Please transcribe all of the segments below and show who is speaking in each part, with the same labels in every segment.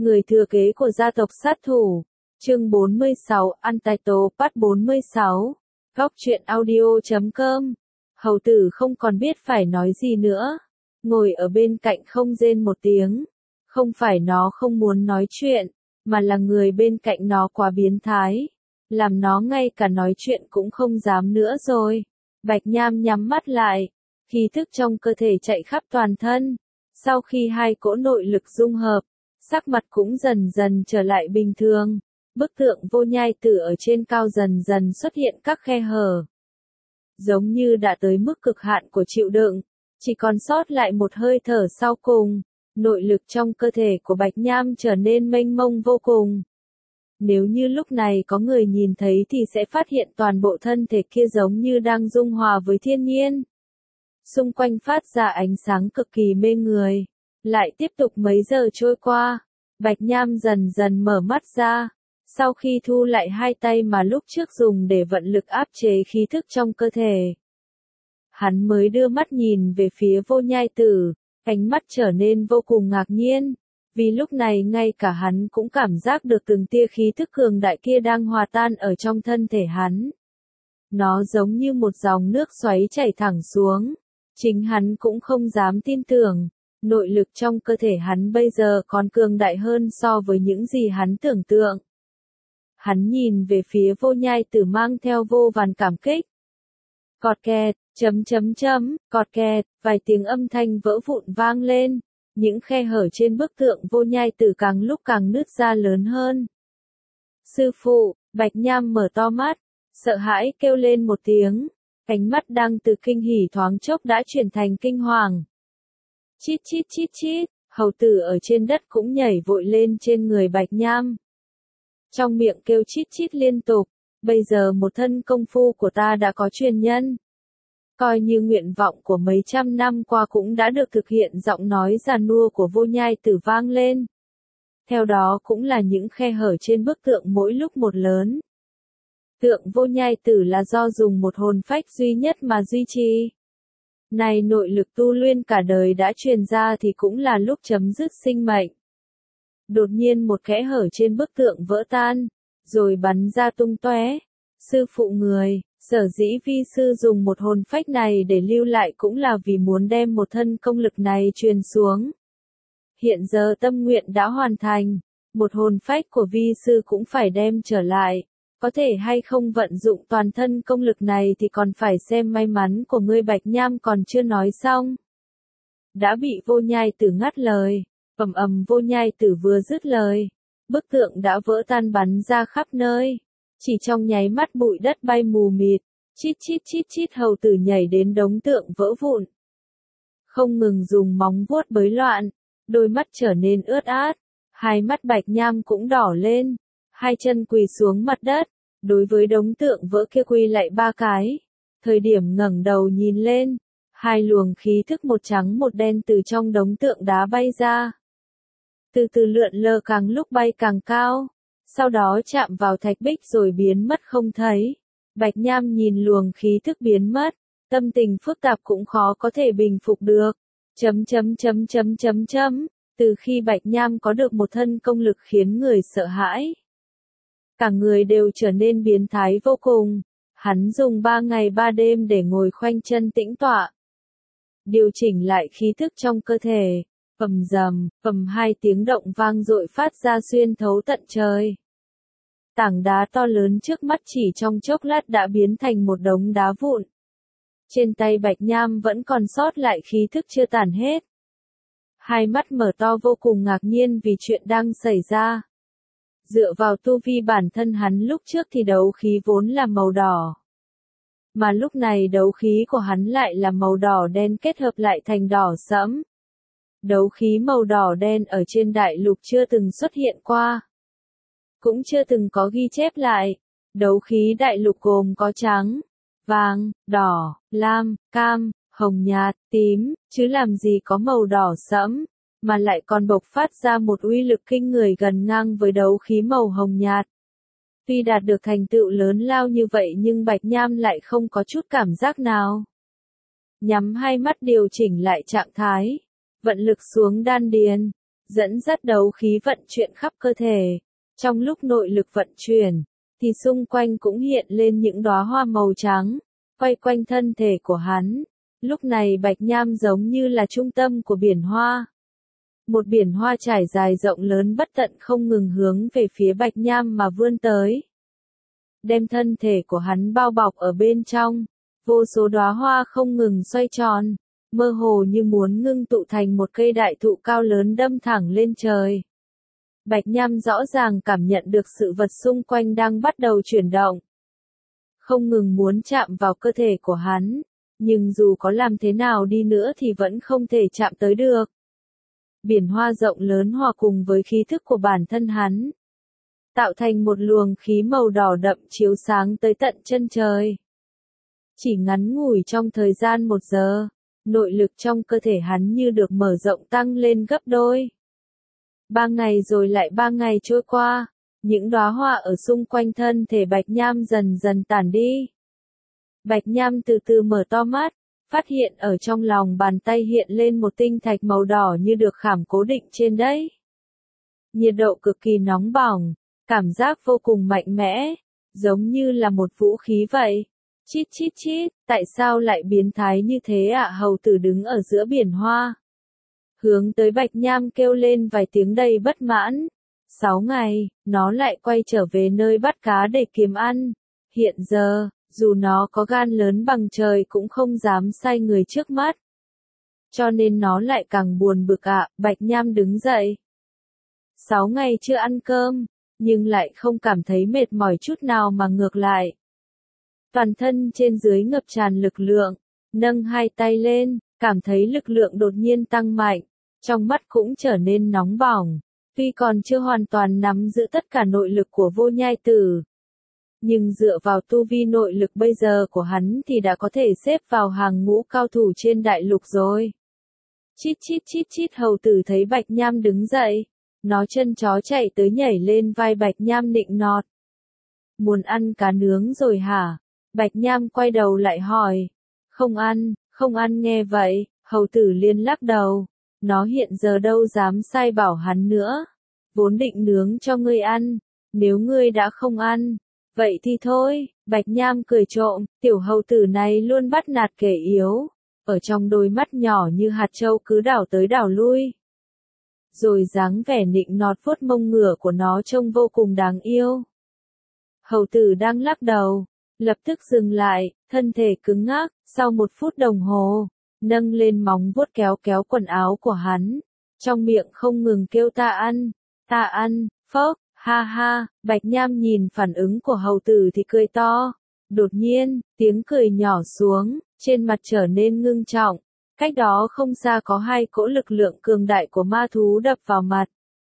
Speaker 1: Người thừa kế của gia tộc sát thủ. Chương 46, Untitled Part 46. Góc truyện audio.com. Hầu tử không còn biết phải nói gì nữa. Ngồi ở bên cạnh không rên một tiếng. Không phải nó không muốn nói chuyện, mà là người bên cạnh nó quá biến thái. Làm nó ngay cả nói chuyện cũng không dám nữa rồi. Bạch Nham nhắm mắt lại. Khí thức trong cơ thể chạy khắp toàn thân. Sau khi hai cỗ nội lực dung hợp, sắc mặt cũng dần dần trở lại bình thường. Bức tượng vô nhai tử ở trên cao dần dần xuất hiện các khe hở. Giống như đã tới mức cực hạn của chịu đựng, chỉ còn sót lại một hơi thở sau cùng. Nội lực trong cơ thể của Bạch Nham trở nên mênh mông vô cùng. Nếu như lúc này có người nhìn thấy thì sẽ phát hiện toàn bộ thân thể kia giống như đang dung hòa với thiên nhiên. Xung quanh phát ra ánh sáng cực kỳ mê người. Lại tiếp tục mấy giờ trôi qua, Bạch Nham dần dần mở mắt ra. Sau khi thu lại hai tay mà lúc trước dùng để vận lực áp chế khí thức trong cơ thể, hắn mới đưa mắt nhìn về phía vô nhai tử, ánh mắt trở nên vô cùng ngạc nhiên. Vì lúc này ngay cả hắn cũng cảm giác được từng tia khí thức cường đại kia đang hòa tan ở trong thân thể hắn. Nó giống như một dòng nước xoáy chảy thẳng xuống. Chính hắn cũng không dám tin tưởng, nội lực trong cơ thể hắn bây giờ còn cường đại hơn so với những gì hắn tưởng tượng. Hắn nhìn về phía vô nhai tử mang theo vô vàn cảm kích. Cọt kẹt, cọt kẹt, vài tiếng âm thanh vỡ vụn vang lên. Những khe hở trên bức tượng vô nhai tử càng lúc càng nứt ra lớn hơn. Sư phụ, Bạch Nham mở to mắt, sợ hãi kêu lên một tiếng. Ánh mắt đang từ kinh hỉ thoáng chốc đã chuyển thành kinh hoàng. Chít chít chít chít, hầu tử ở trên đất cũng nhảy vội lên trên người Bạch Nham. Trong miệng kêu chít chít liên tục, bây giờ một thân công phu của ta đã có truyền nhân. Coi như nguyện vọng của mấy trăm năm qua cũng đã được thực hiện, giọng nói già nua của vô nhai tử vang lên. Theo đó cũng là những khe hở trên bức tượng mỗi lúc một lớn. Tượng vô nhai tử là do dùng một hồn phách duy nhất mà duy trì. Này nội lực tu luyện cả đời đã truyền ra thì cũng là lúc chấm dứt sinh mệnh. Đột nhiên một kẽ hở trên bức tượng vỡ tan, rồi bắn ra tung tóe. Sư phụ người, sở dĩ vi sư dùng một hồn phách này để lưu lại cũng là vì muốn đem một thân công lực này truyền xuống. Hiện giờ tâm nguyện đã hoàn thành, một hồn phách của vi sư cũng phải đem trở lại. Có thể hay không vận dụng toàn thân công lực này thì còn phải xem may mắn của ngươi. Bạch Nham còn chưa nói xong, đã bị vô nhai tử ngắt lời. Vô nhai tử vừa dứt lời, bức tượng đã vỡ tan bắn ra khắp nơi. Chỉ trong nháy mắt bụi đất bay mù mịt, chít chít chít chít hầu tử nhảy đến đống tượng vỡ vụn. Không ngừng dùng móng vuốt bới loạn, đôi mắt trở nên ướt át, hai mắt Bạch Nham cũng đỏ lên. Hai chân quỳ xuống mặt đất, đối với đống tượng vỡ kia quỳ lại ba cái. Thời điểm ngẩng đầu nhìn lên, hai luồng khí thức một trắng một đen từ trong đống tượng đá bay ra. Từ từ lượn lờ càng lúc bay càng cao, sau đó chạm vào thạch bích rồi biến mất không thấy. Bạch Nham nhìn luồng khí thức biến mất, tâm tình phức tạp cũng khó có thể bình phục được. Từ khi Bạch Nham có được một thân công lực khiến người sợ hãi, cả người đều trở nên biến thái vô cùng. Hắn dùng 3 ngày 3 đêm để ngồi khoanh chân tĩnh tọa, điều chỉnh lại khí thức trong cơ thể. Hai tiếng động vang dội phát ra xuyên thấu tận trời. Tảng đá to lớn trước mắt chỉ trong chốc lát đã biến thành một đống đá vụn. Trên tay Bạch Nham vẫn còn sót lại khí thức chưa tàn hết. Hai mắt mở to vô cùng ngạc nhiên vì chuyện đang xảy ra. Dựa vào tu vi bản thân hắn lúc trước thì đấu khí vốn là màu đỏ. Mà lúc này đấu khí của hắn lại là màu đỏ đen kết hợp lại thành đỏ sẫm. Đấu khí màu đỏ đen ở trên đại lục chưa từng xuất hiện qua. Cũng chưa từng có ghi chép lại. Đấu khí đại lục gồm có trắng, vàng, đỏ, lam, cam, hồng nhạt, tím, chứ làm gì có màu đỏ sẫm, mà lại còn bộc phát ra một uy lực kinh người gần ngang với đấu khí màu hồng nhạt. Tuy đạt được thành tựu lớn lao như vậy nhưng Bạch Nham lại không có chút cảm giác nào. Nhắm hai mắt điều chỉnh lại trạng thái, vận lực xuống đan điền, dẫn dắt đấu khí vận chuyển khắp cơ thể. Trong lúc nội lực vận chuyển, thì xung quanh cũng hiện lên những đóa hoa màu trắng, quay quanh thân thể của hắn. Lúc này Bạch Nham giống như là trung tâm của biển hoa. Một biển hoa trải dài rộng lớn bất tận không ngừng hướng về phía Bạch Nham mà vươn tới. Đem thân thể của hắn bao bọc ở bên trong, vô số đóa hoa không ngừng xoay tròn, mơ hồ như muốn ngưng tụ thành một cây đại thụ cao lớn đâm thẳng lên trời. Bạch Nham rõ ràng cảm nhận được sự vật xung quanh đang bắt đầu chuyển động. Không ngừng muốn chạm vào cơ thể của hắn, nhưng dù có làm thế nào đi nữa thì vẫn không thể chạm tới được. Biển hoa rộng lớn hòa cùng với khí thức của bản thân hắn, tạo thành một luồng khí màu đỏ đậm chiếu sáng tới tận chân trời. Chỉ ngắn ngủi trong thời gian 1 giờ, nội lực trong cơ thể hắn như được mở rộng tăng lên gấp đôi. 3 ngày rồi lại 3 ngày trôi qua, những đóa hoa ở xung quanh thân thể Bạch Nham dần dần tản đi. Bạch Nham từ từ mở to mắt, phát hiện ở trong lòng bàn tay hiện lên một tinh thạch màu đỏ như được khảm cố định trên đấy. Nhiệt độ cực kỳ nóng bỏng, cảm giác vô cùng mạnh mẽ, giống như là một vũ khí vậy. Chít chít chít, tại sao lại biến thái như thế ạ? Hầu tử đứng ở giữa biển hoa, hướng tới Bạch Nham kêu lên vài tiếng đầy bất mãn. 6 ngày, nó lại quay trở về nơi bắt cá để kiếm ăn. Hiện giờ, dù nó có gan lớn bằng trời cũng không dám sai người trước mắt. Cho nên nó lại càng buồn bực ạ. Bạch Nham đứng dậy. 6 ngày chưa ăn cơm, nhưng lại không cảm thấy mệt mỏi chút nào mà ngược lại. Toàn thân trên dưới ngập tràn lực lượng, nâng hai tay lên, cảm thấy lực lượng đột nhiên tăng mạnh, trong mắt cũng trở nên nóng bỏng. Tuy còn chưa hoàn toàn nắm giữ tất cả nội lực của Vô Nhai Tử, nhưng dựa vào tu vi nội lực bây giờ của hắn thì đã có thể xếp vào hàng ngũ cao thủ trên đại lục rồi. Chít chít chít chít, hầu tử thấy Bạch Nham đứng dậy, nó chân chó chạy tới nhảy lên vai Bạch Nham nịnh nọt. Muốn ăn cá nướng rồi hả? Bạch Nham quay đầu lại hỏi. Không ăn. Nghe vậy, hầu tử liên lắc đầu. Nó hiện giờ đâu dám sai bảo hắn nữa. Vốn định nướng cho ngươi ăn, nếu ngươi đã không ăn, vậy thì thôi. Bạch Nham cười trộm, tiểu hầu tử này luôn bắt nạt kẻ yếu. Ở trong đôi mắt nhỏ như hạt châu cứ đảo tới đảo lui. Rồi dáng vẻ nịnh nọt vuốt mông ngựa của nó trông vô cùng đáng yêu. Hầu tử đang lắc đầu, lập tức dừng lại, thân thể cứng ngắc, sau 1 phút đồng hồ, nâng lên móng vuốt kéo kéo quần áo của hắn, trong miệng không ngừng kêu ta ăn, phốc, ha ha. Bạch Nham nhìn phản ứng của hầu tử thì cười to. Đột nhiên, tiếng cười nhỏ xuống, trên mặt trở nên ngưng trọng. Cách đó không xa có 2 cỗ lực lượng cường đại của ma thú đập vào mặt.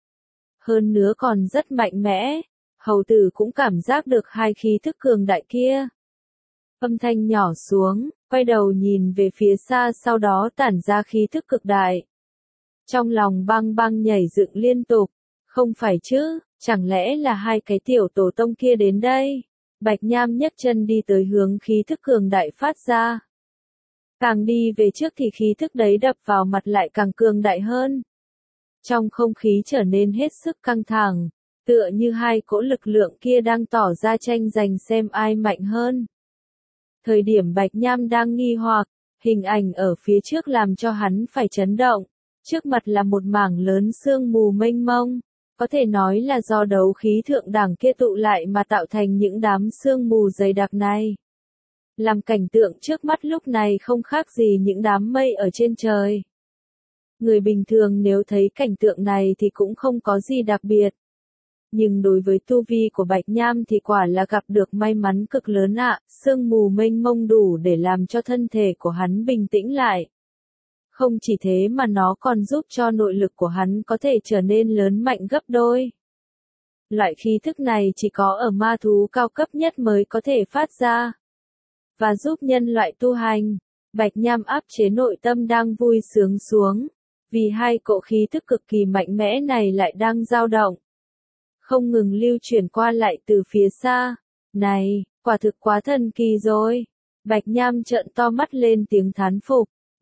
Speaker 1: Hơn nữa còn rất mạnh mẽ, hầu tử cũng cảm giác được 2 khí thức cường đại kia. Âm thanh nhỏ xuống, quay đầu nhìn về phía xa, sau đó tản ra khí thức cực đại. Trong lòng băng băng nhảy dựng liên tục, không phải chứ, chẳng lẽ là 2 cái tiểu tổ tông kia đến đây? Bạch Nham nhấc chân đi tới hướng khí thức cường đại phát ra. Càng đi về trước thì khí thức đấy đập vào mặt lại càng cường đại hơn. Trong không khí trở nên hết sức căng thẳng, tựa như 2 cỗ lực lượng kia đang tỏ ra tranh giành xem ai mạnh hơn. Thời điểm Bạch Nham đang nghi hoặc, hình ảnh ở phía trước làm cho hắn phải chấn động. Trước mặt là một mảng lớn sương mù mênh mông, có thể nói là do đấu khí thượng đẳng kia tụ lại mà tạo thành những đám sương mù dày đặc này. Làm cảnh tượng trước mắt lúc này không khác gì những đám mây ở trên trời. Người bình thường nếu thấy cảnh tượng này thì cũng không có gì đặc biệt. Nhưng đối với tu vi của Bạch Nham thì quả là gặp được may mắn cực lớn ạ. Sương mù mênh mông đủ để làm cho thân thể của hắn bình tĩnh lại. Không chỉ thế mà nó còn giúp cho nội lực của hắn có thể trở nên lớn mạnh gấp đôi. Loại khí thức này chỉ có ở ma thú cao cấp nhất mới có thể phát ra. Và giúp nhân loại tu hành. Bạch Nham áp chế nội tâm đang vui sướng xuống. Vì 2 cỗ khí thức cực kỳ mạnh mẽ này lại đang dao động. Không ngừng lưu chuyển qua lại từ phía xa. Này, quả thực quá thần kỳ rồi. Bạch Nham trợn to mắt lên tiếng thán phục.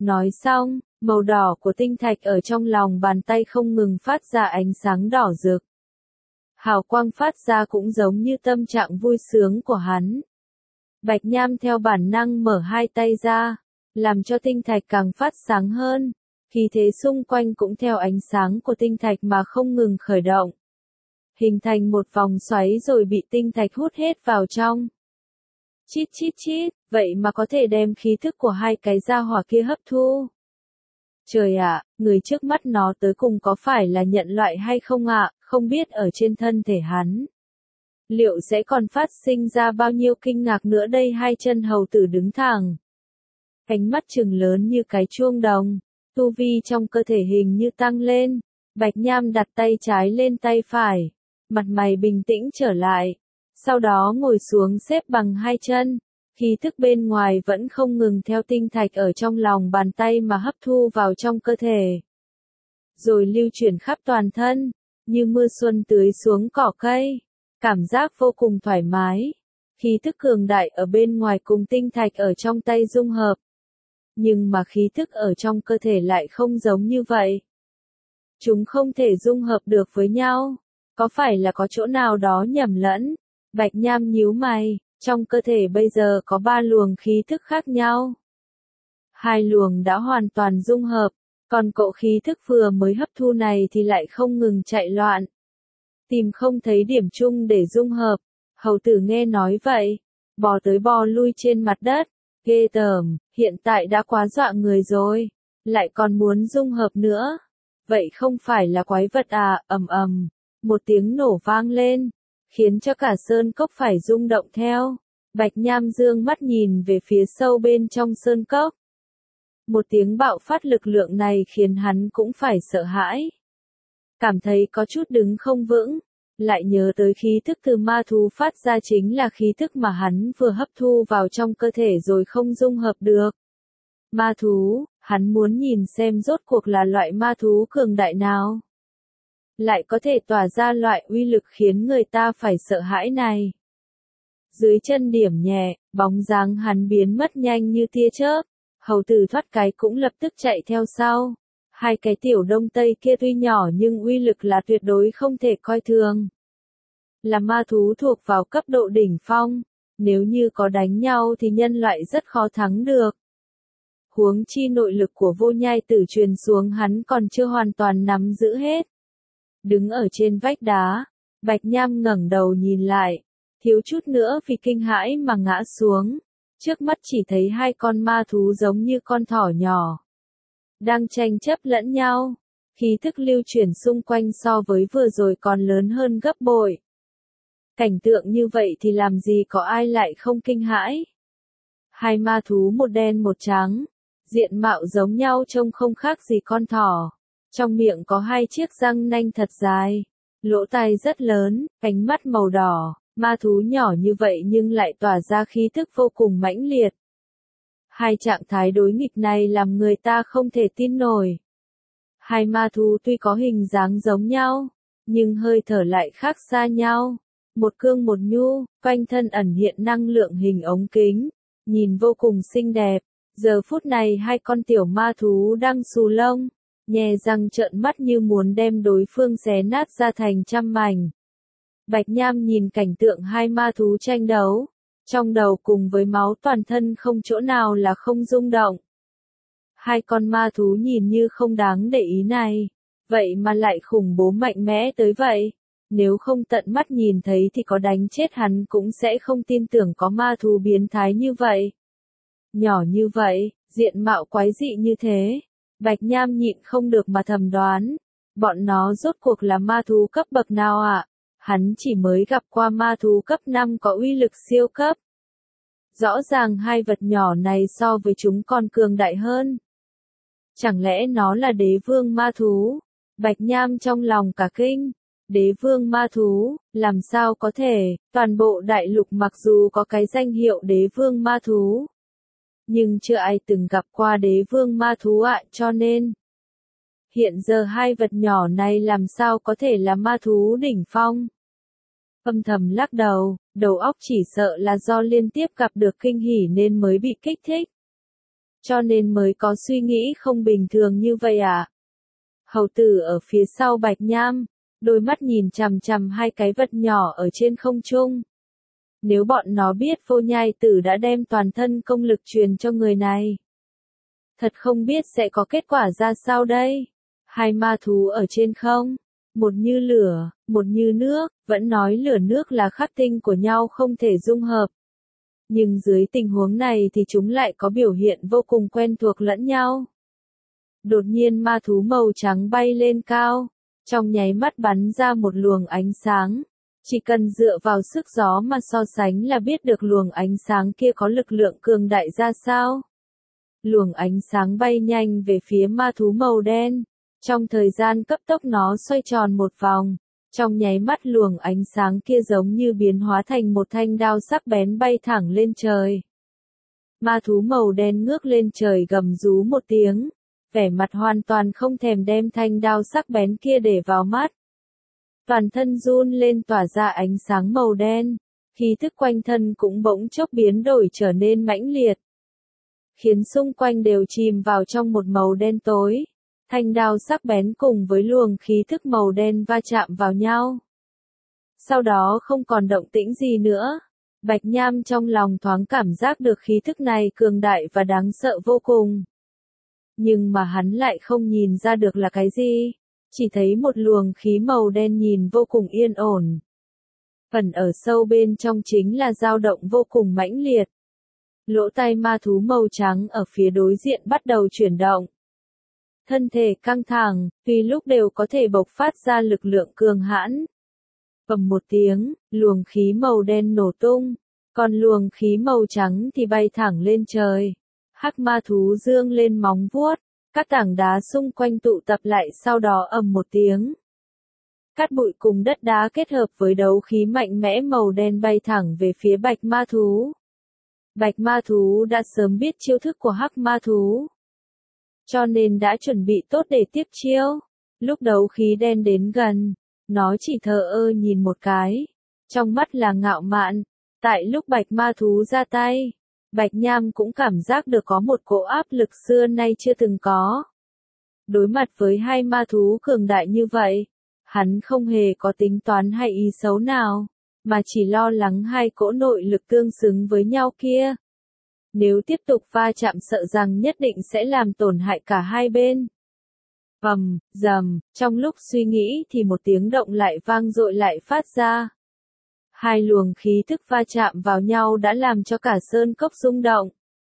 Speaker 1: Nói xong, màu đỏ của tinh thạch ở trong lòng bàn tay không ngừng phát ra ánh sáng đỏ rực. Hào quang phát ra cũng giống như tâm trạng vui sướng của hắn. Bạch Nham theo bản năng mở hai tay ra, làm cho tinh thạch càng phát sáng hơn, khí thế xung quanh cũng theo ánh sáng của tinh thạch mà không ngừng khởi động. Hình thành một vòng xoáy rồi bị tinh thạch hút hết vào trong. Chít chít chít, vậy mà có thể đem khí thức của hai cái gia hỏa kia hấp thu. Trời ạ, người trước mắt nó tới cùng có phải là nhận loại hay không ạ, không biết ở trên thân thể hắn. Liệu sẽ còn phát sinh ra bao nhiêu kinh ngạc nữa đây? Hai chân hầu tử đứng thẳng. Cánh mắt trừng lớn như cái chuông đồng, tu vi trong cơ thể hình như tăng lên. Bạch Nham đặt tay trái lên tay phải, mặt mày bình tĩnh trở lại. Sau đó ngồi xuống xếp bằng hai chân, khí thức bên ngoài vẫn không ngừng theo tinh thạch ở trong lòng bàn tay mà hấp thu vào trong cơ thể. Rồi lưu chuyển khắp toàn thân, như mưa xuân tưới xuống cỏ cây, cảm giác vô cùng thoải mái. Khí thức cường đại ở bên ngoài cùng tinh thạch ở trong tay dung hợp. Nhưng mà khí thức ở trong cơ thể lại không giống như vậy. Chúng không thể dung hợp được với nhau. Có phải là có chỗ nào đó nhầm lẫn? Bạch Nham nhíu mày, trong cơ thể bây giờ có 3 luồng khí thức khác nhau. 2 luồng đã hoàn toàn dung hợp, còn cỗ khí thức vừa mới hấp thu này thì lại không ngừng chạy loạn. Tìm không thấy điểm chung để dung hợp. Hầu tử nghe nói vậy, bò tới bò lui trên mặt đất. Ghê tởm, hiện tại đã quá dọa người rồi, lại còn muốn dung hợp nữa. Vậy không phải là quái vật à? Ầm ầm, một tiếng nổ vang lên, khiến cho cả sơn cốc phải rung động theo. Bạch Nham dương mắt nhìn về phía sâu bên trong sơn cốc. Một tiếng bạo phát lực lượng này khiến hắn cũng phải sợ hãi. Cảm thấy có chút đứng không vững, lại nhớ tới khí thức từ ma thú phát ra chính là khí thức mà hắn vừa hấp thu vào trong cơ thể rồi không dung hợp được. Ma thú, hắn muốn nhìn xem rốt cuộc là loại ma thú cường đại nào. Lại có thể tỏa ra loại uy lực khiến người ta phải sợ hãi này. Dưới chân điểm nhẹ, bóng dáng hắn biến mất nhanh như tia chớp. Hầu tử thoát cái cũng lập tức chạy theo sau. Hai cái tiểu đông tây kia tuy nhỏ nhưng uy lực là tuyệt đối không thể coi thường. Là ma thú thuộc vào cấp độ đỉnh phong. Nếu như có đánh nhau thì nhân loại rất khó thắng được. Huống chi nội lực của vô nhai tử truyền xuống hắn còn chưa hoàn toàn nắm giữ hết. Đứng ở trên vách đá, Bạch Nham ngẩng đầu nhìn lại, thiếu chút nữa vì kinh hãi mà ngã xuống. Trước mắt chỉ thấy hai con ma thú giống như con thỏ nhỏ, đang tranh chấp lẫn nhau. Khí thức lưu chuyển xung quanh so với vừa rồi còn lớn hơn gấp bội. Cảnh tượng như vậy thì làm gì có ai lại không kinh hãi. Hai ma thú một đen một trắng, diện mạo giống nhau trông không khác gì con thỏ. Trong miệng có hai chiếc răng nanh thật dài, lỗ tai rất lớn, cánh mắt màu đỏ, ma thú nhỏ như vậy nhưng lại tỏa ra khí thức vô cùng mãnh liệt. Hai trạng thái đối nghịch này làm người ta không thể tin nổi. Hai ma thú tuy có hình dáng giống nhau, nhưng hơi thở lại khác xa nhau. Một cương một nhu, quanh thân ẩn hiện năng lượng hình ống kính, nhìn vô cùng xinh đẹp. Giờ phút này hai con tiểu ma thú đang xù lông, nhè răng trợn mắt như muốn đem đối phương xé nát ra thành trăm mảnh. Bạch Nham nhìn cảnh tượng hai ma thú tranh đấu, trong đầu cùng với máu toàn thân không chỗ nào là không rung động. Hai con ma thú nhìn như không đáng để ý này, vậy mà lại khủng bố mạnh mẽ tới vậy. Nếu không tận mắt nhìn thấy thì có đánh chết hắn cũng sẽ không tin tưởng có ma thú biến thái như vậy. Nhỏ như vậy, diện mạo quái dị như thế. Bạch Nham nhịn không được mà thầm đoán. Bọn nó rốt cuộc là ma thú cấp bậc nào ạ? Hắn chỉ mới gặp qua ma thú cấp 5 có uy lực siêu cấp. Rõ ràng hai vật nhỏ này so với chúng còn cường đại hơn. Chẳng lẽ nó là đế vương ma thú? Bạch Nham trong lòng cả kinh. Đế vương ma thú, làm sao có thể? Toàn bộ đại lục mặc dù có cái danh hiệu đế vương ma thú, nhưng chưa ai từng gặp qua đế vương ma thú ạ, cho nên hiện giờ hai vật nhỏ này làm sao có thể là ma thú đỉnh phong. Âm thầm lắc đầu, đầu óc chỉ sợ là do liên tiếp gặp được kinh hỉ nên mới bị kích thích. Cho nên mới có suy nghĩ không bình thường như vậy à? Hầu tử ở phía sau Bạch Nham, đôi mắt nhìn chằm chằm hai cái vật nhỏ ở trên không trung. Nếu bọn nó biết Vô Nhai Tử đã đem toàn thân công lực truyền cho người này, thật không biết sẽ có kết quả ra sao đây. Hai ma thú ở trên không, một như lửa, một như nước, vẫn nói lửa nước là khắc tinh của nhau không thể dung hợp. Nhưng dưới tình huống này thì chúng lại có biểu hiện vô cùng quen thuộc lẫn nhau. Đột nhiên ma thú màu trắng bay lên cao, trong nháy mắt bắn ra một luồng ánh sáng. Chỉ cần dựa vào sức gió mà so sánh là biết được luồng ánh sáng kia có lực lượng cường đại ra sao. Luồng ánh sáng bay nhanh về phía ma thú màu đen. Trong thời gian cấp tốc nó xoay tròn một vòng. Trong nháy mắt luồng ánh sáng kia giống như biến hóa thành một thanh đao sắc bén bay thẳng lên trời. Ma thú màu đen ngước lên trời gầm rú một tiếng, vẻ mặt hoàn toàn không thèm đem thanh đao sắc bén kia để vào mắt. Toàn thân run lên tỏa ra ánh sáng màu đen, khí thức quanh thân cũng bỗng chốc biến đổi trở nên mãnh liệt, khiến xung quanh đều chìm vào trong một màu đen tối. Thanh đao sắc bén cùng với luồng khí thức màu đen va chạm vào nhau. Sau đó không còn động tĩnh gì nữa. Bạch Nham trong lòng thoáng cảm giác được khí thức này cường đại và đáng sợ vô cùng. Nhưng mà hắn lại không nhìn ra được là cái gì. Chỉ thấy một luồng khí màu đen nhìn vô cùng yên ổn. Phần ở sâu bên trong chính là dao động vô cùng mãnh liệt. Lỗ tai ma thú màu trắng ở phía đối diện bắt đầu chuyển động. Thân thể căng thẳng, tuy lúc đều có thể bộc phát ra lực lượng cường hãn. Bầm một tiếng, luồng khí màu đen nổ tung, còn luồng khí màu trắng thì bay thẳng lên trời. Hắc ma thú dương lên móng vuốt, các tảng đá xung quanh tụ tập lại sau đó ầm một tiếng. Cát bụi cùng đất đá kết hợp với đấu khí mạnh mẽ màu đen bay thẳng về phía bạch ma thú. Bạch ma thú đã sớm biết chiêu thức của hắc ma thú, cho nên đã chuẩn bị tốt để tiếp chiêu. Lúc đấu khí đen đến gần, nó chỉ thờ ơ nhìn một cái, trong mắt là ngạo mạn. Tại lúc bạch ma thú ra tay, Bạch Nham cũng cảm giác được có một cỗ áp lực xưa nay chưa từng có. Đối mặt với hai ma thú cường đại như vậy, hắn không hề có tính toán hay ý xấu nào, mà chỉ lo lắng hai cỗ nội lực tương xứng với nhau kia. Nếu tiếp tục va chạm sợ rằng nhất định sẽ làm tổn hại cả hai bên. Vầm, rầm, trong lúc suy nghĩ thì một tiếng động lại vang dội lại phát ra. Hai luồng khí thức va chạm vào nhau đã làm cho cả sơn cốc rung động.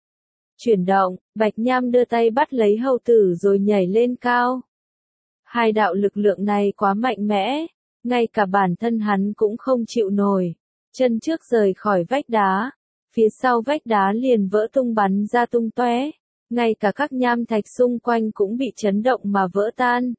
Speaker 1: Chuyển động, Bạch Nham đưa tay bắt lấy hầu tử rồi nhảy lên cao. Hai đạo lực lượng này quá mạnh mẽ, ngay cả bản thân hắn cũng không chịu nổi. Chân trước rời khỏi vách đá, phía sau vách đá liền vỡ tung bắn ra tung tóe, ngay cả các nham thạch xung quanh cũng bị chấn động mà vỡ tan.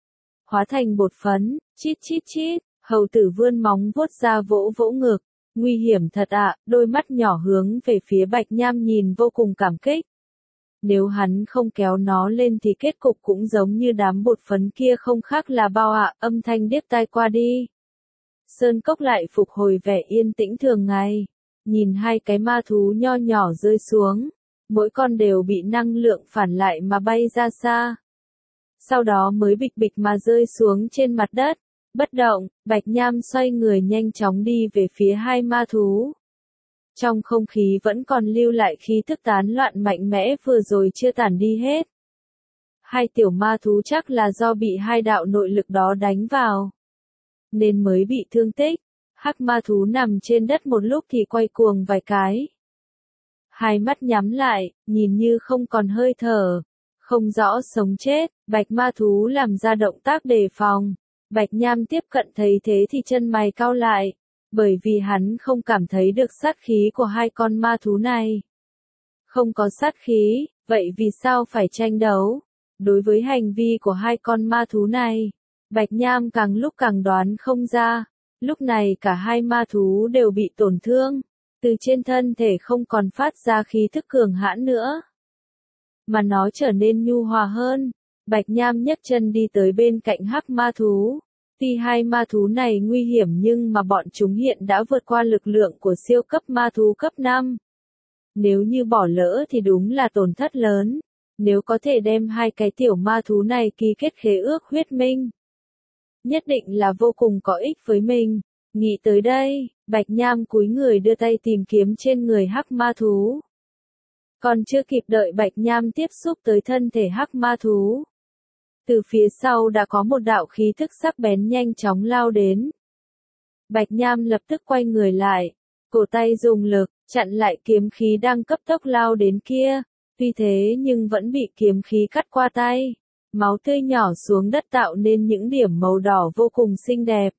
Speaker 1: Hóa thành bột phấn, chít chít chít, hầu tử vươn móng vuốt ra vỗ vỗ ngực, nguy hiểm thật ạ, đôi mắt nhỏ hướng về phía Bạch Nham nhìn vô cùng cảm kích. Nếu hắn không kéo nó lên thì kết cục cũng giống như đám bột phấn kia không khác là bao ạ, âm thanh điếc tai qua đi. Sơn cốc lại phục hồi vẻ yên tĩnh thường ngày. Nhìn hai cái ma thú nho nhỏ rơi xuống, mỗi con đều bị năng lượng phản lại mà bay ra xa. Sau đó mới bịch bịch mà rơi xuống trên mặt đất. Bất động, Bạch Nham xoay người nhanh chóng đi về phía hai ma thú. Trong không khí vẫn còn lưu lại khí thức tán loạn mạnh mẽ vừa rồi chưa tản đi hết. Hai tiểu ma thú chắc là do bị hai đạo nội lực đó đánh vào, nên mới bị thương tích. Hắc ma thú nằm trên đất một lúc thì quay cuồng vài cái. Hai mắt nhắm lại, nhìn như không còn hơi thở, không rõ sống chết. Bạch ma thú làm ra động tác đề phòng. Bạch Nham tiếp cận thấy thế thì chân mày cau lại, bởi vì hắn không cảm thấy được sát khí của hai con ma thú này. Không có sát khí, vậy vì sao phải tranh đấu? Đối với hành vi của hai con ma thú này, Bạch Nham càng lúc càng đoán không ra. Lúc này cả hai ma thú đều bị tổn thương, từ trên thân thể không còn phát ra khí thức cường hãn nữa, mà nó trở nên nhu hòa hơn. Bạch Nham nhấc chân đi tới bên cạnh hắc ma thú. Tuy hai ma thú này nguy hiểm nhưng mà bọn chúng hiện đã vượt qua lực lượng của siêu cấp ma thú cấp 5. Nếu như bỏ lỡ thì đúng là tổn thất lớn. Nếu có thể đem hai cái tiểu ma thú này ký kết khế ước huyết minh, nhất định là vô cùng có ích với mình. Nghĩ tới đây, Bạch Nham cúi người đưa tay tìm kiếm trên người hắc ma thú. Còn chưa kịp đợi Bạch Nham tiếp xúc tới thân thể hắc ma thú, từ phía sau đã có một đạo khí thức sắc bén nhanh chóng lao đến. Bạch Nham lập tức quay người lại, cổ tay dùng lực, chặn lại kiếm khí đang cấp tốc lao đến kia. Tuy thế nhưng vẫn bị kiếm khí cắt qua tay. Máu tươi nhỏ xuống đất tạo nên những điểm màu đỏ vô cùng xinh đẹp.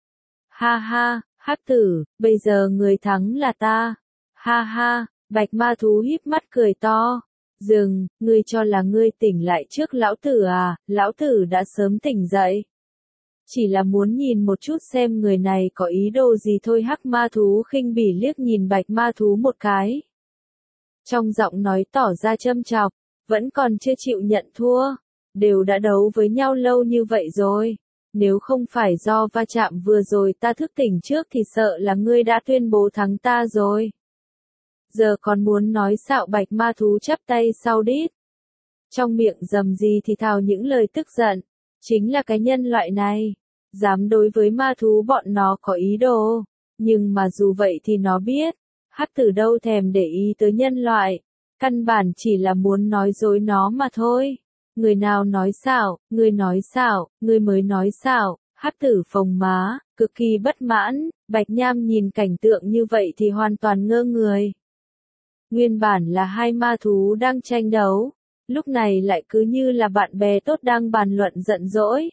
Speaker 1: Ha ha, hắc tử, bây giờ người thắng là ta. Ha ha, bạch ma thú híp mắt cười to. Dừng, ngươi cho là ngươi tỉnh lại trước lão tử à, lão tử đã sớm tỉnh dậy. Chỉ là muốn nhìn một chút xem người này có ý đồ gì thôi. Hắc ma thú khinh bỉ liếc nhìn bạch ma thú một cái. Trong giọng nói tỏ ra châm chọc, vẫn còn chưa chịu nhận thua. Đều đã đấu với nhau lâu như vậy rồi. Nếu không phải do va chạm vừa rồi ta thức tỉnh trước thì sợ là ngươi đã tuyên bố thắng ta rồi. Giờ còn muốn nói xạo bạch ma thú chắp tay sau đít. Trong miệng rầm gì thì thào những lời tức giận. Chính là cái nhân loại này. Dám đối với ma thú bọn nó có ý đồ. Nhưng mà dù vậy thì nó biết. Hắc tử đâu thèm để ý tới nhân loại. Căn bản chỉ là muốn nói dối nó mà thôi. Người nào nói xạo, người mới nói xạo. Hắc tử phồng má, cực kỳ bất mãn. Bạch Nham nhìn cảnh tượng như vậy thì hoàn toàn ngơ người. Nguyên bản là hai ma thú đang tranh đấu, lúc này lại cứ như là bạn bè tốt đang bàn luận giận dỗi.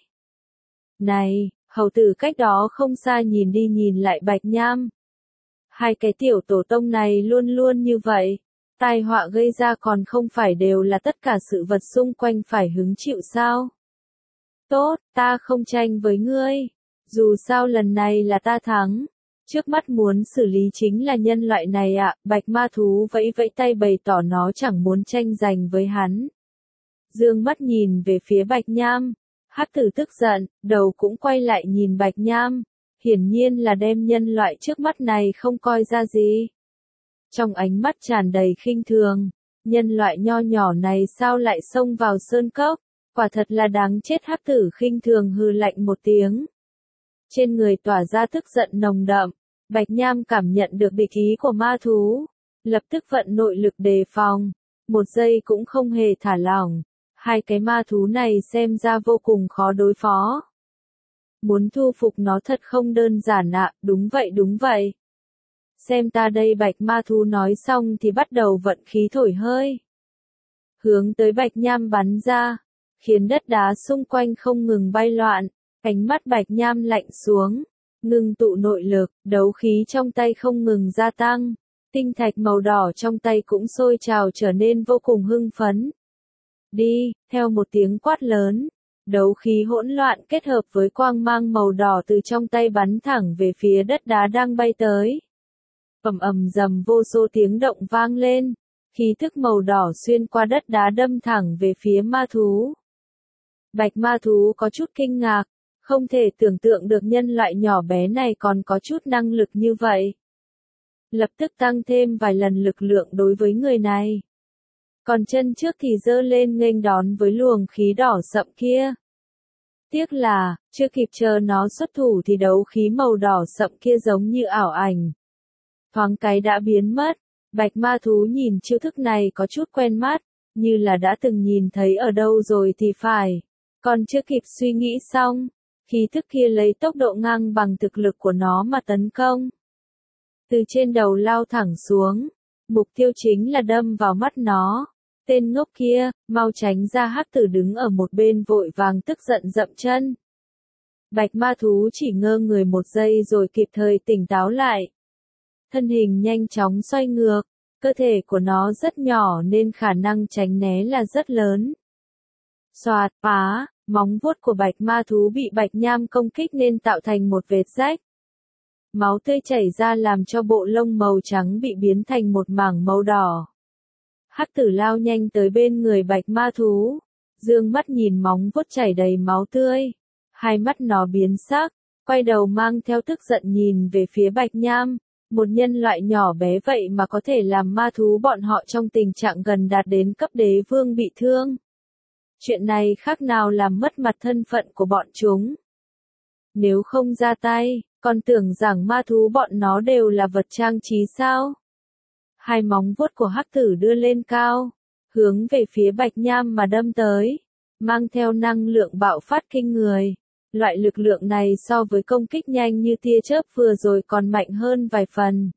Speaker 1: Này, hầu tử cách đó không xa nhìn đi nhìn lại Bạch Nham. Hai cái tiểu tổ tông này luôn luôn như vậy. Tai họa gây ra còn không phải đều là tất cả sự vật xung quanh phải hứng chịu sao? Tốt, ta không tranh với ngươi. Dù sao lần này là ta thắng. Trước mắt muốn xử lý chính là nhân loại này ạ. Bạch ma thú vẫy vẫy tay bày tỏ nó chẳng muốn tranh giành với hắn. Dương mắt nhìn về phía Bạch Nham. Hắc tử tức giận, đầu cũng quay lại nhìn Bạch Nham. Hiển nhiên là đem nhân loại trước mắt này không coi ra gì. Trong ánh mắt tràn đầy khinh thường, nhân loại nho nhỏ này sao lại xông vào sơn cốc, quả thật là đáng chết. Hắc tử khinh thường hừ lạnh một tiếng. Trên người tỏa ra tức giận nồng đậm, Bạch Nham cảm nhận được địch ý của ma thú, lập tức vận nội lực đề phòng, một giây cũng không hề thả lỏng. Hai cái ma thú này xem ra vô cùng khó đối phó. Muốn thu phục nó thật không đơn giản ạ, đúng vậy. Xem ta đây. Bạch ma thú nói xong thì bắt đầu vận khí thổi hơi. Hướng tới Bạch Nham bắn ra, khiến đất đá xung quanh không ngừng bay loạn. Ánh mắt Bạch Nham lạnh xuống, ngưng tụ nội lực, đấu khí trong tay không ngừng gia tăng. Tinh thạch màu đỏ trong tay cũng sôi trào trở nên vô cùng hưng phấn. Đi, theo một tiếng quát lớn, đấu khí hỗn loạn kết hợp với quang mang màu đỏ từ trong tay bắn thẳng về phía đất đá đang bay tới. Ầm rầm vô số tiếng động vang lên, khí thức màu đỏ xuyên qua đất đá đâm thẳng về phía ma thú. Bạch ma thú có chút kinh ngạc, không thể tưởng tượng được nhân loại nhỏ bé này còn có chút năng lực như vậy. Lập tức tăng thêm vài lần lực lượng đối với người này. Còn chân trước thì giơ lên nghênh đón với luồng khí đỏ sậm kia. Tiếc là, chưa kịp chờ nó xuất thủ thì đấu khí màu đỏ sậm kia giống như ảo ảnh. Thoáng cái đã biến mất. Bạch ma thú nhìn chiêu thức này có chút quen mắt, như là đã từng nhìn thấy ở đâu rồi thì phải. Còn chưa kịp suy nghĩ xong, khí thức kia lấy tốc độ ngang bằng thực lực của nó mà tấn công. Từ trên đầu lao thẳng xuống, mục tiêu chính là đâm vào mắt nó. Tên ngốc kia, mau tránh ra. Hắc tử đứng ở một bên vội vàng tức giận dậm chân. Bạch ma thú chỉ ngơ người một giây rồi kịp thời tỉnh táo lại. Thân hình nhanh chóng xoay ngược, cơ thể của nó rất nhỏ nên khả năng tránh né là rất lớn. Xoạt, phá, móng vuốt của bạch ma thú bị Bạch Nham công kích nên tạo thành một vết rách. Máu tươi chảy ra làm cho bộ lông màu trắng bị biến thành một mảng màu đỏ. Hắc tử lao nhanh tới bên người bạch ma thú, dương mắt nhìn móng vuốt chảy đầy máu tươi. Hai mắt nó biến sắc, quay đầu mang theo tức giận nhìn về phía Bạch Nham. Một nhân loại nhỏ bé vậy mà có thể làm ma thú bọn họ trong tình trạng gần đạt đến cấp đế vương bị thương. Chuyện này khác nào làm mất mặt thân phận của bọn chúng. Nếu không ra tay, còn tưởng rằng ma thú bọn nó đều là vật trang trí sao? Hai móng vuốt của hắc tử đưa lên cao, hướng về phía Bạch Nham mà đâm tới, mang theo năng lượng bạo phát kinh người. Loại lực lượng này so với công kích nhanh như tia chớp vừa rồi còn mạnh hơn vài phần.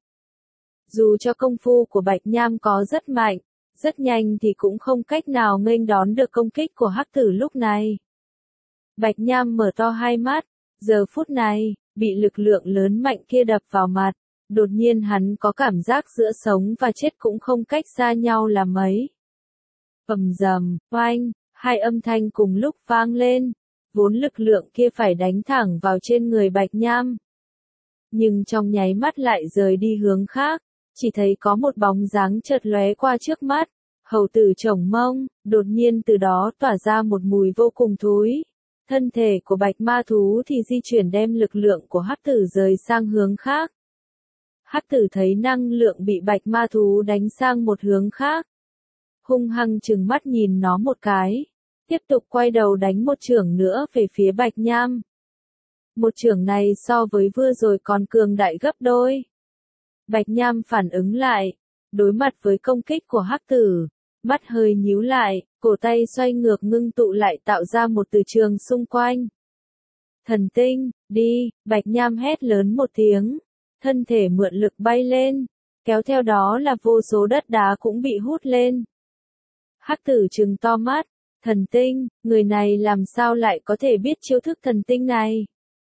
Speaker 1: Dù cho công phu của Bạch Nham có rất mạnh, rất nhanh thì cũng không cách nào nghênh đón được công kích của hắc tử lúc này. Bạch Nham mở to hai mắt, giờ phút này, bị lực lượng lớn mạnh kia đập vào mặt, đột nhiên hắn có cảm giác giữa sống và chết cũng không cách xa nhau là mấy. Ầm dầm, oanh, hai âm thanh cùng lúc vang lên, vốn lực lượng kia phải đánh thẳng vào trên người Bạch Nham. Nhưng trong nháy mắt lại rời đi hướng khác, chỉ thấy có một bóng dáng chợt lóe qua trước mắt, hầu tử chổng mông, đột nhiên từ đó tỏa ra một mùi vô cùng thối. Thân thể của bạch ma thú thì di chuyển đem lực lượng của hắc tử rời sang hướng khác. Hắc tử thấy năng lượng bị bạch ma thú đánh sang một hướng khác. Hung hăng trừng mắt nhìn nó một cái, tiếp tục quay đầu đánh một chưởng nữa về phía Bạch Nham. Một chưởng này so với vừa rồi còn cường đại gấp đôi. Bạch Nham phản ứng lại, đối mặt với công kích của hắc tử, mắt hơi nhíu lại, cổ tay xoay ngược ngưng tụ lại tạo ra một từ trường xung quanh. Thần tinh, đi, Bạch Nham hét lớn một tiếng, thân thể mượn lực bay lên, kéo theo đó là vô số đất đá cũng bị hút lên. Hắc tử trừng to mắt, thần tinh, người này làm sao lại có thể biết chiêu thức thần tinh này?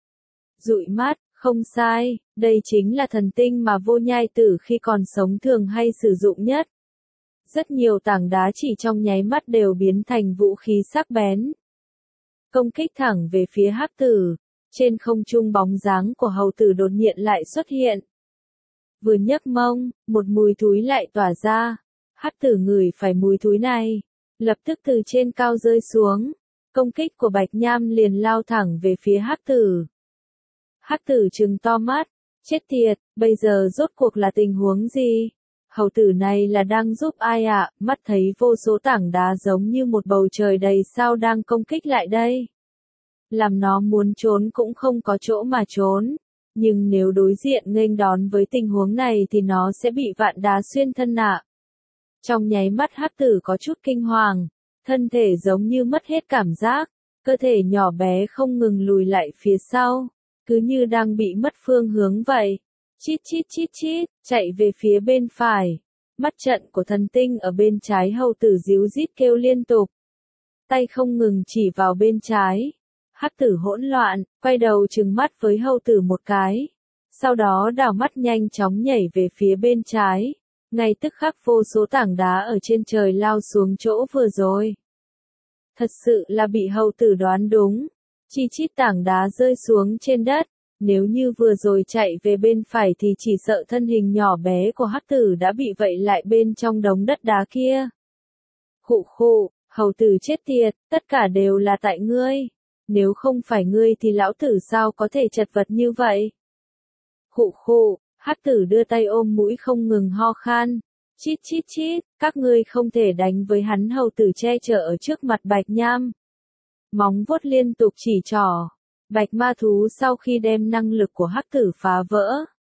Speaker 1: Dụi mắt, không sai, đây chính là thần tinh mà Vô Nhai Tử khi còn sống thường hay sử dụng nhất. Rất nhiều tảng đá chỉ trong nháy mắt đều biến thành vũ khí sắc bén. Công kích thẳng về phía hắc tử, trên không trung bóng dáng của hầu tử đột nhiên lại xuất hiện. Vừa nhấc mông, một mùi thúi lại tỏa ra, hắc tử ngửi phải mùi thúi này, lập tức từ trên cao rơi xuống, công kích của Bạch Nham liền lao thẳng về phía hắc tử. Hắc tử trừng to mắt, chết tiệt, bây giờ rốt cuộc là tình huống gì? Hầu tử này là đang giúp ai ạ? Mắt thấy vô số tảng đá giống như một bầu trời đầy sao đang công kích lại đây. Làm nó muốn trốn cũng không có chỗ mà trốn, nhưng nếu đối diện nghênh đón với tình huống này thì nó sẽ bị vạn đá xuyên thân ạ. Trong nháy mắt hắc tử có chút kinh hoàng, thân thể giống như mất hết cảm giác, cơ thể nhỏ bé không ngừng lùi lại phía sau, cứ như đang bị mất phương hướng vậy. Chít chít chít chít, chạy về phía bên phải. Mắt trận của thần tinh ở bên trái hầu tử díu rít kêu liên tục. Tay không ngừng chỉ vào bên trái. Hắc tử hỗn loạn, quay đầu trừng mắt với hầu tử một cái. Sau đó đảo mắt nhanh chóng nhảy về phía bên trái. Ngay tức khắc vô số tảng đá ở trên trời lao xuống chỗ vừa rồi. Thật sự là bị hầu tử đoán đúng. Chi chít tảng đá rơi xuống trên đất. Nếu như vừa rồi chạy về bên phải thì chỉ sợ thân hình nhỏ bé của hắc tử đã bị vậy lại bên trong đống đất đá kia. Khụ khụ, hầu tử chết tiệt, tất cả đều là tại ngươi. Nếu không phải ngươi thì lão tử sao có thể chật vật như vậy? Khụ khụ, hắc tử đưa tay ôm mũi không ngừng ho khan. Chít chít chít, các ngươi không thể đánh với hắn. Hầu tử che chở ở trước mặt Bạch Nham. Móng vuốt liên tục chỉ trỏ. Bạch ma thú sau khi đem năng lực của hắc tử phá vỡ.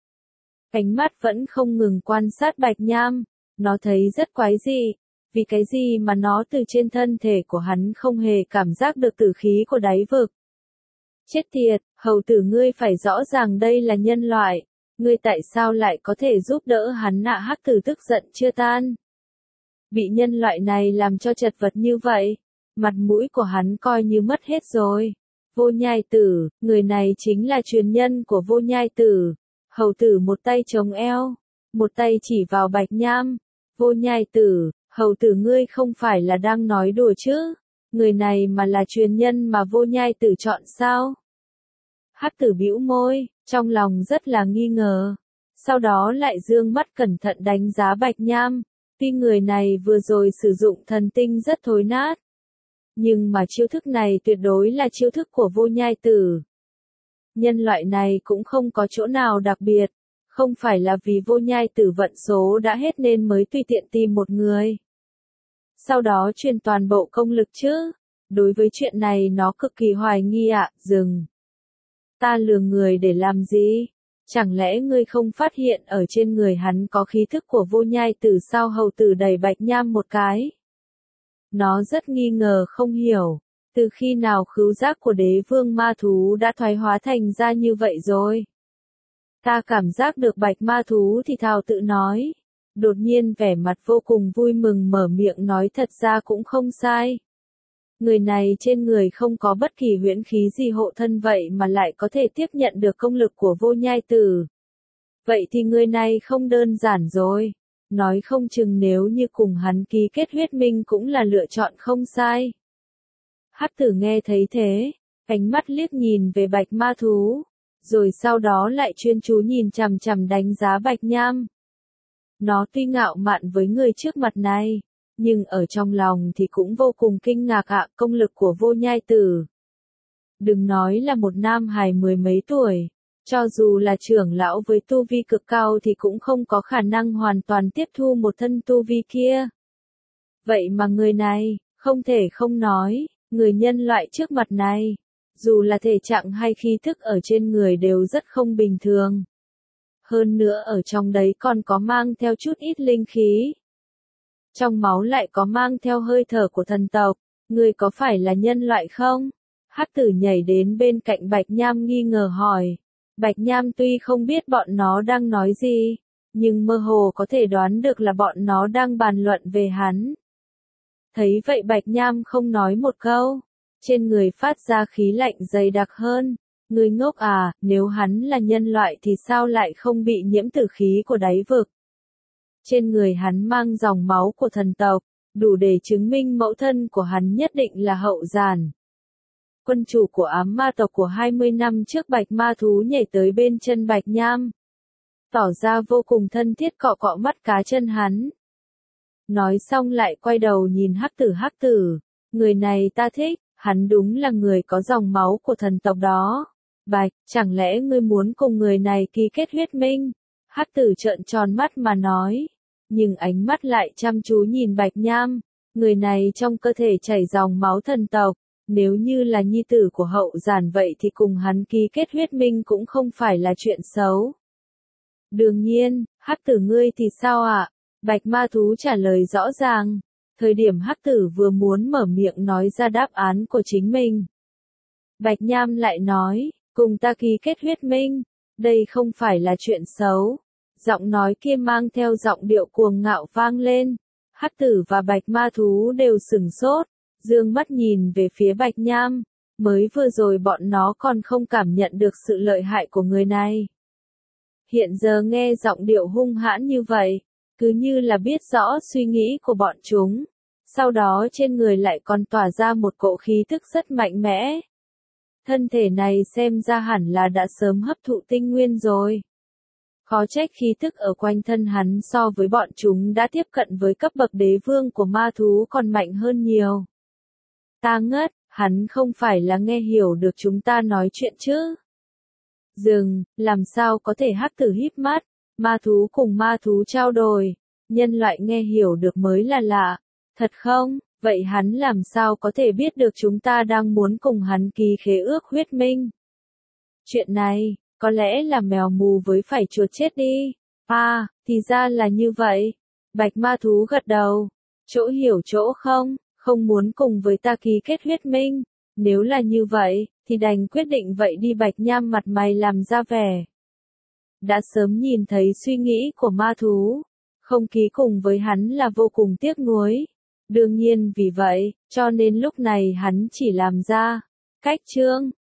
Speaker 1: Ánh mắt vẫn không ngừng quan sát Bạch Nham, nó thấy rất quái dị, vì cái gì mà nó từ trên thân thể của hắn không hề cảm giác được tử khí của đáy vực. Chết tiệt, hầu tử ngươi phải rõ ràng đây là nhân loại, ngươi tại sao lại có thể giúp đỡ hắn ạ? Hắc tử tức giận chưa tan. Bị nhân loại này làm cho chật vật như vậy, mặt mũi của hắn coi như mất hết rồi. Vô Nhai Tử, người này chính là truyền nhân của Vô Nhai Tử. Hầu tử một tay chống eo, một tay chỉ vào Bạch Nham. Vô Nhai Tử, hầu tử ngươi không phải là đang nói đùa chứ? Người này mà là truyền nhân mà Vô Nhai Tử chọn sao? Hắc tử bĩu môi, trong lòng rất là nghi ngờ. Sau đó lại dương mắt cẩn thận đánh giá Bạch Nham. Tuy người này vừa rồi sử dụng thần tinh rất thối nát. Nhưng mà chiêu thức này tuyệt đối là chiêu thức của Vô Nhai Tử. Nhân loại này cũng không có chỗ nào đặc biệt, Không phải là vì Vô Nhai Tử vận số đã hết nên mới tùy tiện tìm một người. Sau đó truyền toàn bộ công lực chứ. Đối với chuyện này nó cực kỳ hoài nghi ạ. Dừng. Ta lừa người để làm gì? Chẳng lẽ ngươi không phát hiện ở trên người hắn có khí thức của Vô Nhai Tử sao? Hầu tử đẩy Bạch Nham một cái. Nó rất nghi ngờ không hiểu. Từ khi nào khứu giác của đế vương ma thú đã thoái hóa thành ra như vậy rồi? Ta cảm giác được bạch ma thú thì thào tự nói. Đột nhiên vẻ mặt vô cùng vui mừng mở miệng nói thật ra cũng không sai. Người này trên người không có bất kỳ huyễn khí gì hộ thân vậy mà lại có thể tiếp nhận được công lực của Vô Nhai Tử. Vậy thì người này không đơn giản rồi. Nói không chừng nếu như cùng hắn ký kết huyết minh cũng là lựa chọn không sai. Hắc Tử nghe thấy thế, ánh mắt liếc nhìn về bạch ma thú, rồi sau đó lại chuyên chú nhìn chằm chằm đánh giá Bạch Nham. Nó tuy ngạo mạn với người trước mặt này, nhưng ở trong lòng thì cũng vô cùng kinh ngạc ạ. Công lực của Vô Nhai Tử. Đừng nói là một nam hài 10 mấy tuổi, cho dù là trưởng lão với tu vi cực cao thì cũng không có khả năng hoàn toàn tiếp thu một thân tu vi kia. Vậy mà người này, không thể không nói, người nhân loại trước mặt này, dù là thể trạng hay khí thức ở trên người đều rất không bình thường. Hơn nữa ở trong đấy còn có mang theo chút ít linh khí. Trong máu lại có mang theo hơi thở của thần tộc. Người có phải là nhân loại không? Hắc Tử nhảy đến bên cạnh Bạch Nham nghi ngờ hỏi. Bạch Nham tuy không biết bọn nó đang nói gì, nhưng mơ hồ có thể đoán được là bọn nó đang bàn luận về hắn. Thấy vậy Bạch Nham không nói một câu. Trên người phát ra khí lạnh dày đặc hơn. Người ngốc à, nếu hắn là nhân loại thì sao lại không bị nhiễm tử khí của đáy vực? Trên người hắn mang dòng máu của thần tộc, đủ để chứng minh mẫu thân của hắn nhất định là hậu giản. Quân chủ của ám ma tộc của 20 năm trước bạch ma thú nhảy tới bên chân Bạch Nham. Tỏ ra vô cùng thân thiết cọ cọ mắt cá chân hắn. Nói xong lại quay đầu nhìn Hắc Tử, người này ta thích. Hắn đúng là người có dòng máu của thần tộc đó. Bạch, chẳng lẽ ngươi muốn cùng người này ký kết huyết minh? Hắc Tử trợn tròn mắt mà nói. Nhưng ánh mắt lại chăm chú nhìn Bạch Nham. Người này trong cơ thể chảy dòng máu thần tộc. Nếu như là nhi tử của hậu giản vậy thì cùng hắn ký kết huyết minh cũng không phải là chuyện xấu. Đương nhiên, Hắc Tử ngươi thì sao ạ? Bạch ma thú trả lời rõ ràng. Thời điểm Hắc Tử vừa muốn mở miệng nói ra đáp án của chính mình. Bạch Nham lại nói, cùng ta ký kết huyết minh, đây không phải là chuyện xấu. Giọng nói kia mang theo giọng điệu cuồng ngạo vang lên. Hắc Tử và Bạch ma thú đều sửng sốt, dương mắt nhìn về phía Bạch Nham. Mới vừa rồi bọn nó còn không cảm nhận được sự lợi hại của người này. Hiện giờ nghe giọng điệu hung hãn như vậy, cứ như là biết rõ suy nghĩ của bọn chúng. Sau đó trên người lại còn tỏa ra một cỗ khí thức rất mạnh mẽ. Thân thể này xem ra hẳn là đã sớm hấp thụ tinh nguyên rồi. Khó trách khí thức ở quanh thân hắn so với bọn chúng đã tiếp cận với cấp bậc đế vương của ma thú còn mạnh hơn nhiều. Ta ngất, hắn không phải là nghe hiểu được chúng ta nói chuyện chứ? Dừng, làm sao có thể? Hắc Tử híp mắt, ma thú cùng ma thú trao đổi, nhân loại nghe hiểu được mới là lạ. Thật không? Vậy hắn làm sao có thể biết được chúng ta đang muốn cùng hắn ký khế ước huyết minh? Chuyện này, có lẽ là mèo mù với phải chuột chết đi. À, thì ra là như vậy. Bạch ma thú gật đầu. Chỗ hiểu chỗ không muốn cùng với ta ký kết huyết minh. Nếu là như vậy, thì đành quyết định vậy đi. Bạch Nham mặt mày làm ra vẻ. Đã sớm nhìn thấy suy nghĩ của ma thú. Không ký cùng với hắn là vô cùng tiếc nuối. Đương nhiên vì vậy, cho nên lúc này hắn chỉ làm ra cách chương.